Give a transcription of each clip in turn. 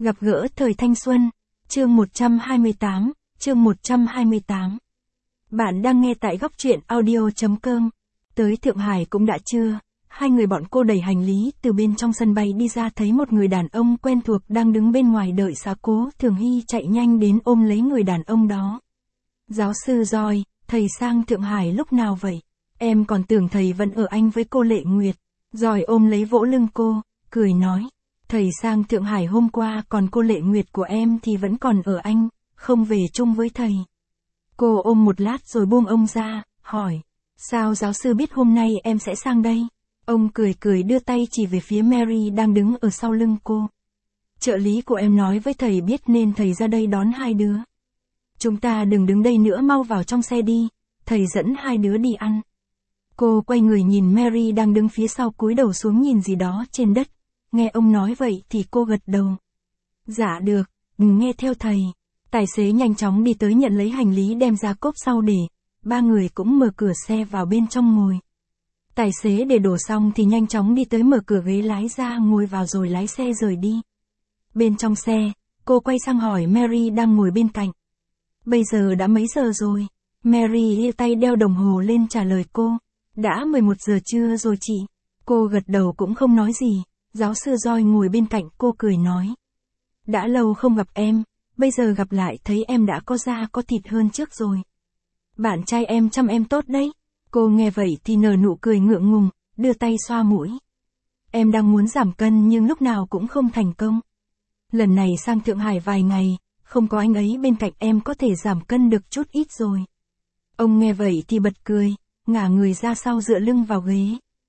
Gặp gỡ thời thanh xuân, chương 128, chương 128. Bạn đang nghe tại góc truyện audio.com. Tới Thượng Hải cũng đã trưa, hai người bọn cô đẩy hành lý từ bên trong sân bay đi ra thấy một người đàn ông quen thuộc đang đứng bên ngoài đợi xá Cố Thường Hy chạy nhanh đến ôm lấy người đàn ông đó. Giáo sư Joy, thầy sang Thượng Hải lúc nào vậy? Em còn tưởng thầy vẫn ở Anh với cô Lệ Nguyệt. Joy ôm lấy vỗ lưng cô, cười nói. Thầy sang Thượng Hải hôm qua còn cô Lệ Nguyệt của em thì vẫn còn ở Anh, không về chung với thầy. Cô ôm một lát rồi buông ông ra, hỏi. Sao giáo sư biết hôm nay em sẽ sang đây? Ông cười cười đưa tay chỉ về phía Mary đang đứng ở sau lưng cô. Trợ lý của em nói với thầy biết nên thầy ra đây đón hai đứa. Chúng ta đừng đứng đây nữa, mau vào trong xe đi, thầy dẫn hai đứa đi ăn. Cô quay người nhìn Mary đang đứng phía sau cúi đầu xuống nhìn gì đó trên đất. Nghe ông nói vậy thì cô gật đầu. Dạ được, nghe theo thầy. Tài xế nhanh chóng đi tới nhận lấy hành lý đem ra cốp sau để. Ba người cũng mở cửa xe vào bên trong ngồi. Tài xế để đổ xong thì nhanh chóng đi tới mở cửa ghế lái ra ngồi vào rồi lái xe rời đi. Bên trong xe, cô quay sang hỏi Mary đang ngồi bên cạnh. Bây giờ đã mấy giờ rồi? Mary giơ tay đeo đồng hồ lên trả lời cô. Đã 11 giờ trưa rồi chị. Cô gật đầu cũng không nói gì. Giáo sư Joy ngồi bên cạnh cô cười nói. Đã lâu không gặp em, bây giờ gặp lại thấy em đã có da có thịt hơn trước rồi. Bạn trai em chăm em tốt đấy. Cô nghe vậy thì nở nụ cười ngượng ngùng, đưa tay xoa mũi. Em đang muốn giảm cân nhưng lúc nào cũng không thành công. Lần này sang Thượng Hải vài ngày, không có anh ấy bên cạnh em có thể giảm cân được chút ít rồi. Ông nghe vậy thì bật cười, ngả người ra sau dựa lưng vào ghế.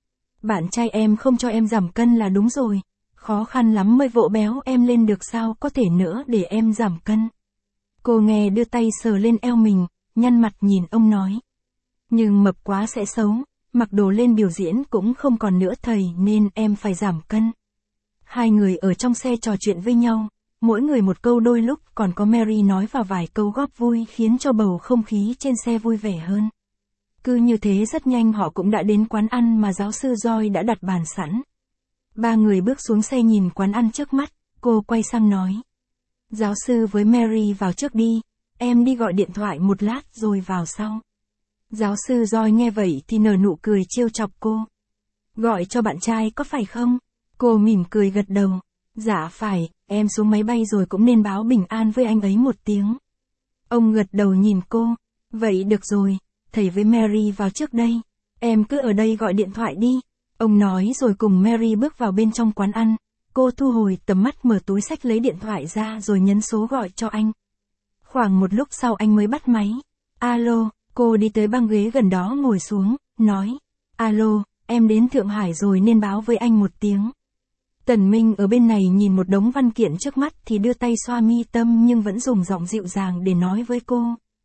Bạn trai em không cho em giảm cân là đúng rồi, khó khăn lắm mới vỗ béo em lên được sao có thể nữa để em giảm cân. Cô nghe đưa tay sờ lên eo mình, nhăn mặt nhìn ông nói. Nhưng mập quá sẽ xấu, mặc đồ lên biểu diễn cũng không còn nữa thầy nên em phải giảm cân. Hai người ở trong xe trò chuyện với nhau, mỗi người một câu đôi lúc còn có Mary nói vào vài câu góp vui khiến cho bầu không khí trên xe vui vẻ hơn. Cứ như thế rất nhanh họ cũng đã đến quán ăn mà giáo sư Joy đã đặt bàn sẵn. Ba người bước xuống xe nhìn quán ăn trước mắt, cô quay sang nói. Giáo sư với Mary vào trước đi, em đi gọi điện thoại một lát rồi vào sau. Giáo sư Joy nghe vậy thì nở nụ cười trêu chọc cô. Gọi cho bạn trai có phải không? Cô mỉm cười gật đầu. Dạ phải, em xuống máy bay rồi cũng nên báo bình an với anh ấy một tiếng. Ông gật đầu nhìn cô. Vậy được rồi, thầy với Mary vào trước đây. Em cứ ở đây gọi điện thoại đi. Ông nói rồi cùng Mary bước vào bên trong quán ăn. Cô thu hồi tầm mắt mở túi xách lấy điện thoại ra rồi nhấn số gọi cho anh. Khoảng một lúc sau anh mới bắt máy. Alo, cô đi tới băng ghế gần đó ngồi xuống, nói. Alo, em đến Thượng Hải rồi nên báo với anh một tiếng. Tần Minh ở bên này nhìn một đống văn kiện trước mắt thì đưa tay xoa mi tâm nhưng vẫn dùng giọng dịu dàng để nói với cô.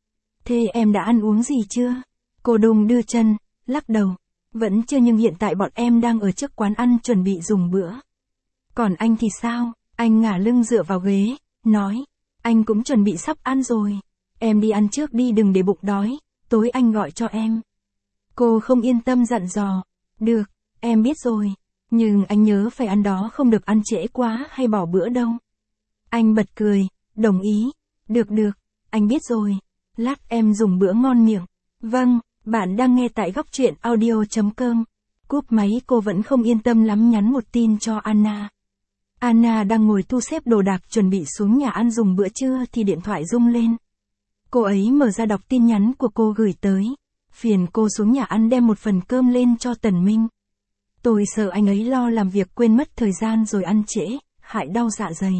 Thế em đã ăn uống gì chưa? Cô đung đưa chân, lắc đầu. Vẫn chưa nhưng hiện tại bọn em đang ở trước quán ăn chuẩn bị dùng bữa. Còn anh thì sao? Anh ngả lưng dựa vào ghế, nói. Anh cũng chuẩn bị sắp ăn rồi. Em đi ăn trước đi đừng để bụng đói, tối anh gọi cho em. Cô không yên tâm dặn dò. Được, em biết rồi. Nhưng anh nhớ phải ăn đó không được ăn trễ quá hay bỏ bữa đâu. Anh bật cười, đồng ý. Được, anh biết rồi. Lát em dùng bữa ngon miệng. Vâng, bạn đang nghe tại góc truyện audio.com. Cúp máy cô vẫn không yên tâm lắm nhắn một tin cho Anna. Anna đang ngồi thu xếp đồ đạc chuẩn bị xuống nhà ăn dùng bữa trưa thì điện thoại rung lên. Cô ấy mở ra đọc tin nhắn của cô gửi tới. Phiền cô xuống nhà ăn đem một phần cơm lên cho Tần Minh. Tôi sợ anh ấy lo làm việc quên mất thời gian rồi ăn trễ, hại đau dạ dày.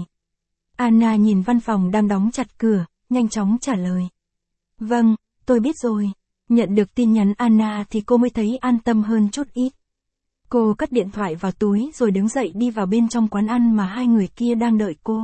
Anna nhìn văn phòng đang đóng chặt cửa, nhanh chóng trả lời. Vâng, tôi biết rồi. Nhận được tin nhắn Anna thì cô mới thấy an tâm hơn chút ít. Cô cất điện thoại vào túi rồi đứng dậy đi vào bên trong quán ăn mà hai người kia đang đợi cô.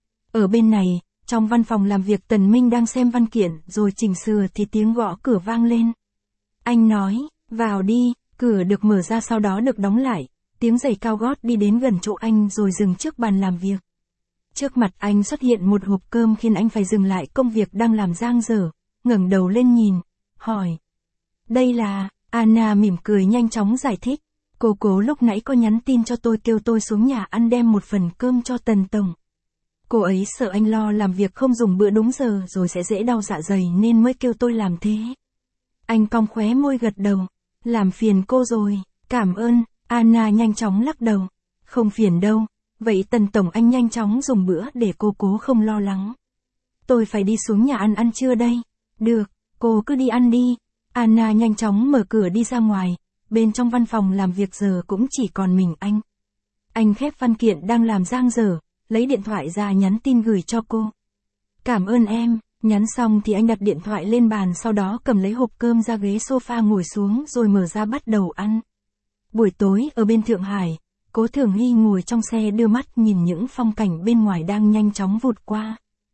Ở bên này, trong văn phòng làm việc Tần Minh đang xem văn kiện rồi chỉnh sửa thì tiếng gõ cửa vang lên. Anh nói, vào đi, cửa được mở ra sau đó được đóng lại, tiếng giày cao gót đi đến gần chỗ anh rồi dừng trước bàn làm việc. Trước mặt anh xuất hiện một hộp cơm khiến anh phải dừng lại công việc đang làm dang dở, ngẩng đầu lên nhìn, hỏi. Đây là, Anna mỉm cười nhanh chóng giải thích. Cô lúc nãy có nhắn tin cho tôi kêu tôi xuống nhà ăn đem một phần cơm cho Tần Tổng. Cô ấy sợ anh lo làm việc không dùng bữa đúng giờ rồi sẽ dễ đau dạ dày nên mới kêu tôi làm thế. Anh cong khóe môi gật đầu. Làm phiền cô rồi, cảm ơn. Anna nhanh chóng lắc đầu. Không phiền đâu, vậy Tần Tổng anh nhanh chóng dùng bữa để cô cố không lo lắng. Tôi phải đi xuống nhà ăn trưa đây. Được, cô cứ đi ăn đi. Anna nhanh chóng mở cửa đi ra ngoài, bên trong văn phòng làm việc giờ cũng chỉ còn mình anh. Anh khép văn kiện đang làm dang dở, lấy điện thoại ra nhắn tin gửi cho cô. Cảm ơn em, nhắn xong thì anh đặt điện thoại lên bàn sau đó cầm lấy hộp cơm ra ghế sofa ngồi xuống rồi mở ra bắt đầu ăn. Buổi tối ở bên Thượng Hải, Cố Thường Hy ngồi trong xe đưa mắt nhìn những phong cảnh bên ngoài đang nhanh chóng vụt qua.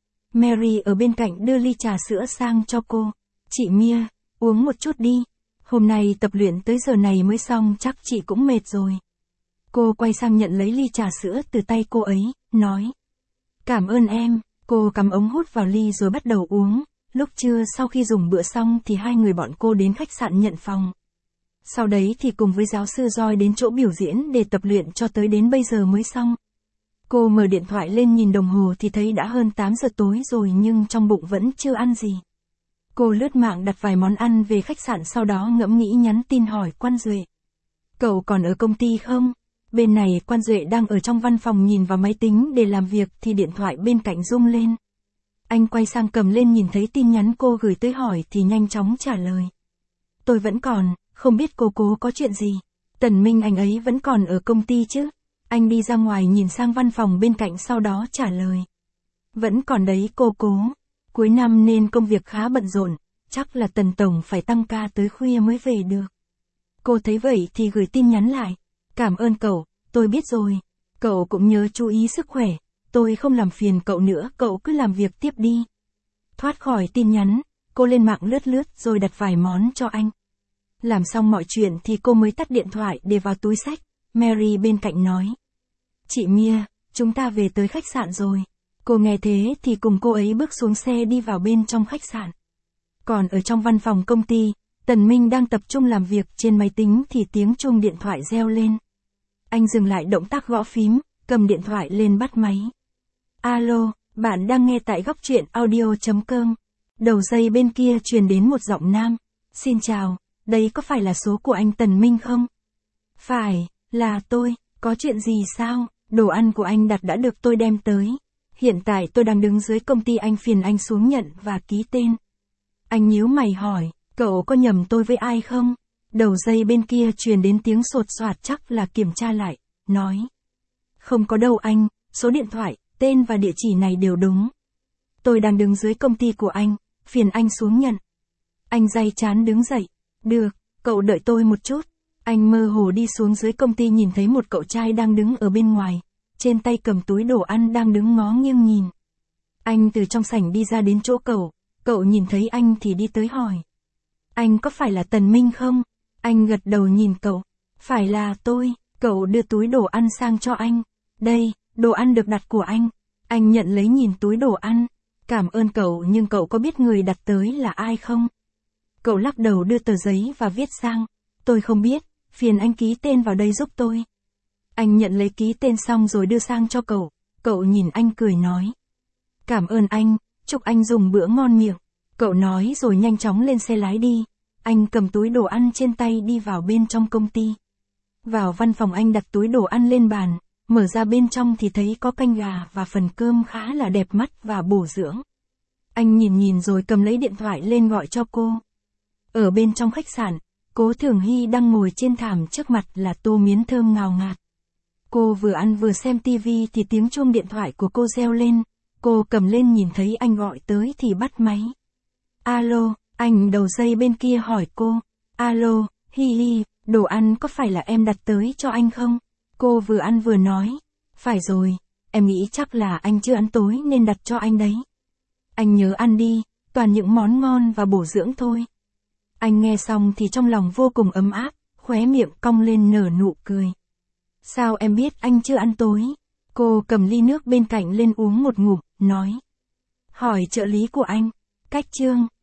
Mary ở bên cạnh đưa ly trà sữa sang cho cô. Chị Mia, uống một chút đi. Hôm nay tập luyện tới giờ này mới xong chắc chị cũng mệt rồi. Cô quay sang nhận lấy ly trà sữa từ tay cô ấy, nói. Cảm ơn em. Cô cắm ống hút vào ly rồi bắt đầu uống. Lúc trưa sau khi dùng bữa xong thì hai người bọn cô đến khách sạn nhận phòng. Sau đấy thì cùng với giáo sư Joy đến chỗ biểu diễn để tập luyện cho tới đến bây giờ mới xong. Cô mở điện thoại lên nhìn đồng hồ thì thấy đã hơn 8 giờ tối rồi nhưng trong bụng vẫn chưa ăn gì. Cô lướt mạng đặt vài món ăn về khách sạn sau đó ngẫm nghĩ nhắn tin hỏi Quan Duệ. Cậu còn ở công ty không? Bên này Quan Duệ đang ở trong văn phòng nhìn vào máy tính để làm việc thì điện thoại bên cạnh rung lên. Anh quay sang cầm lên nhìn thấy tin nhắn cô gửi tới hỏi thì nhanh chóng trả lời. Tôi vẫn còn, không biết cô Cố có chuyện gì. Tần Minh anh ấy vẫn còn ở công ty chứ? Anh đi ra ngoài nhìn sang văn phòng bên cạnh sau đó trả lời. Vẫn còn đấy cô Cố. Cuối năm nên công việc khá bận rộn, chắc là Tần Tổng phải tăng ca tới khuya mới về được. Cô thấy vậy thì gửi tin nhắn lại. Cảm ơn cậu, tôi biết rồi. Cậu cũng nhớ chú ý sức khỏe, tôi không làm phiền cậu nữa, cậu cứ làm việc tiếp đi. Thoát khỏi tin nhắn, cô lên mạng lướt rồi đặt vài món cho anh. Làm xong mọi chuyện thì cô mới tắt điện thoại để vào túi xách. Mary bên cạnh nói. Chị Mia, chúng ta về tới khách sạn rồi. Cô nghe thế thì cùng cô ấy bước xuống xe đi vào bên trong khách sạn. Còn ở trong văn phòng công ty, Tần Minh đang tập trung làm việc trên máy tính thì tiếng chuông điện thoại reo lên. Anh dừng lại động tác gõ phím, cầm điện thoại lên bắt máy. Alo, bạn đang nghe tại góc truyện audio.com. Đầu dây bên kia truyền đến một giọng nam. Xin chào, đây có phải là số của anh Tần Minh không? Phải, là tôi, có chuyện gì sao? Đồ ăn của anh đặt đã được tôi đem tới. Hiện tại tôi đang đứng dưới công ty anh, phiền anh xuống nhận và ký tên. Anh nhíu mày hỏi, cậu có nhầm tôi với ai không? Đầu dây bên kia truyền đến tiếng sột soạt chắc là kiểm tra lại, nói. Không có đâu anh, số điện thoại, tên và địa chỉ này đều đúng. Tôi đang đứng dưới công ty của anh, phiền anh xuống nhận. Anh day chán đứng dậy. Được, cậu đợi tôi một chút. Anh mơ hồ đi xuống dưới công ty nhìn thấy một cậu trai đang đứng ở bên ngoài, trên tay cầm túi đồ ăn đang đứng ngó nghiêng nhìn. Anh từ trong sảnh đi ra đến chỗ cậu nhìn thấy anh thì đi tới hỏi. Anh có phải là Tần Minh không? Anh gật đầu nhìn cậu. Phải là tôi, cậu đưa túi đồ ăn sang cho anh. Đây, đồ ăn được đặt của anh. Anh nhận lấy nhìn túi đồ ăn. Cảm ơn cậu nhưng cậu có biết người đặt tới là ai không? Cậu lắc đầu đưa tờ giấy và viết sang. Tôi không biết, phiền anh ký tên vào đây giúp tôi. Anh nhận lấy ký tên xong rồi đưa sang cho cậu nhìn anh cười nói. Cảm ơn anh, chúc anh dùng bữa ngon miệng. Cậu nói rồi nhanh chóng lên xe lái đi. Anh cầm túi đồ ăn trên tay đi vào bên trong công ty. Vào văn phòng anh đặt túi đồ ăn lên bàn, mở ra bên trong thì thấy có canh gà và phần cơm khá là đẹp mắt và bổ dưỡng. Anh nhìn rồi cầm lấy điện thoại lên gọi cho cô. Ở bên trong khách sạn, Cố Thường Hy đang ngồi trên thảm, trước mặt là tô miến thơm ngào ngạt. Cô vừa ăn vừa xem tivi thì tiếng chuông điện thoại của cô reo lên. Cô cầm lên nhìn thấy anh gọi tới thì bắt máy. Alo, anh đầu dây bên kia hỏi cô. Alo, Hi, đồ ăn có phải là em đặt tới cho anh không? Cô vừa ăn vừa nói. Phải rồi, em nghĩ chắc là anh chưa ăn tối nên đặt cho anh đấy. Anh nhớ ăn đi, toàn những món ngon và bổ dưỡng thôi. Anh nghe xong thì trong lòng vô cùng ấm áp, khóe miệng cong lên nở nụ cười. Sao em biết anh chưa ăn tối? Cô cầm ly nước bên cạnh lên uống một ngụm, nói. Hỏi trợ lý của anh. Cách Trương,